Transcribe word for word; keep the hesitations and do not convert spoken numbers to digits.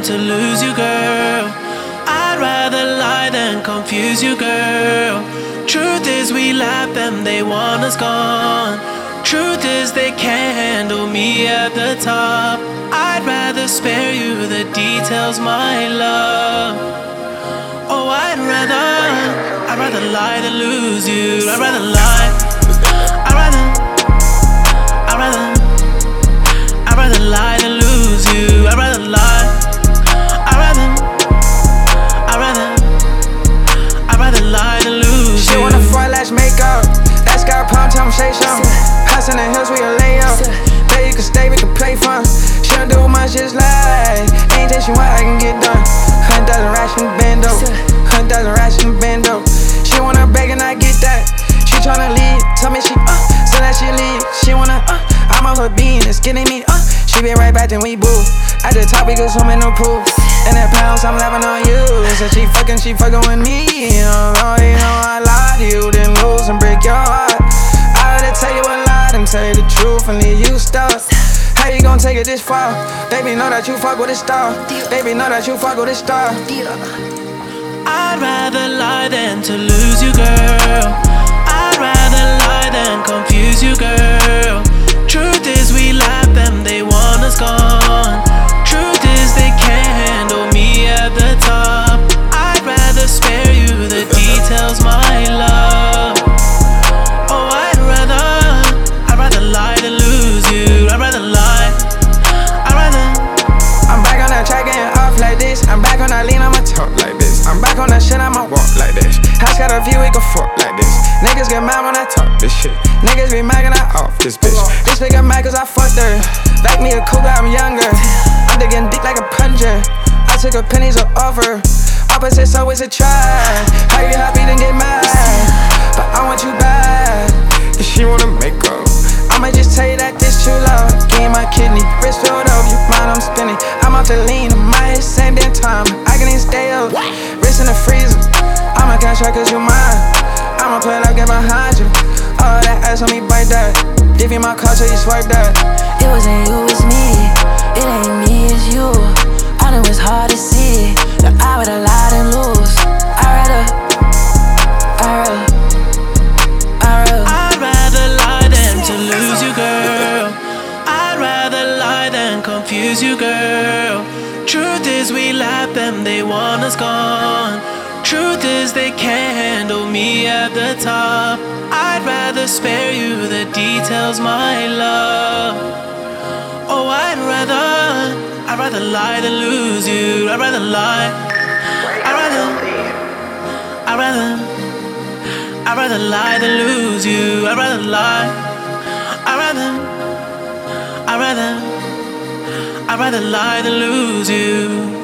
than to lose you, girl. I'd rather lie than confuse you, girl. Truth is we lap them, they want us gone. Truth is they can't handle me at the top. I'd rather spare you the details, my love. Oh, I'd rather, I'd rather lie than lose you. I'd rather lie. I'd rather, I'd rather, I'd rather lie than lose you. I'd rather lie. I'd rather, I'd rather, I'd rather lie than lose she you. She wanna four lash makeup. That's got a problem, tell him say something. House in the hills, we a lay up. Bet you can stay, we can play fun. She don't do much, just like anything she want, I can get done. Hundred dozen racks in the bando. Hundred dozen racks in the bando. She wanna beg and I get that. She tryna leave, tell me she uh, so that she leave. She wanna uh, I'm on her being, it's getting me uh. She been right back, then we boo. At the top, we go swimming no pool. In that pounds, I'm laughing on you. So she fucking, she fucking with me. You know, you know I lied to you, then lose and break your heart. I had to tell you a lie and tell you the truth and leave you stuck. How you gon' take it this far? Baby, know that you fuck with a star. Baby, know that you fuck with a star. I'd rather lie than to lose you, girl. I'd rather lie than confuse you, girl. Truth is we lap them, they want us gone. Truth is they can't handle me at the top. I'd rather spare you the details, my love. Oh, I'd rather, I'd rather lie than lose you. I'd rather lie. I'd rather. I'm back on that track getting off like this. I'm back on that lean, I'ma talk like this. I'm back on that shit, I'ma walk like this. House got a view, we can fuck like this. Niggas get mad when I talk this shit. Niggas be mad when I off this bitch. This bitch get mad cause I fucked her. Like me a cougar, I'm younger. I'm digging deep like a plunger. I took a pennies of offer. Opposites always a try. How you happy then get mad? But I want you back. If she wanna make up, I'ma just tell you that this too loud. Give my kidney, wrist filled up, you mind I'm spinning. I'm off the lean, my head same damn time. I can even stay up, wrist in the freezer. I'ma cash out cause you mine. I'ma play like get behind you. All that ass on me, bite that. Give you my card so you swipe that. It wasn't you, it's me. It ain't me, it's you. I know it's hard to see that I would've lied and lose. I'd rather, I'd rather, I'd rather. I'd rather lie than to lose you, girl. I'd rather lie than confuse you, girl. Truth is we lap them, they want us gone. Truth is they can't handle me at the top. I'd rather spare you the details, my love. Oh, I'd rather, I'd rather lie than lose you. I'd rather lie. I'd rather, I'd rather, I'd rather lie than lose you. I'd rather lie. I'd rather, I'd rather, I'd rather lie than lose you.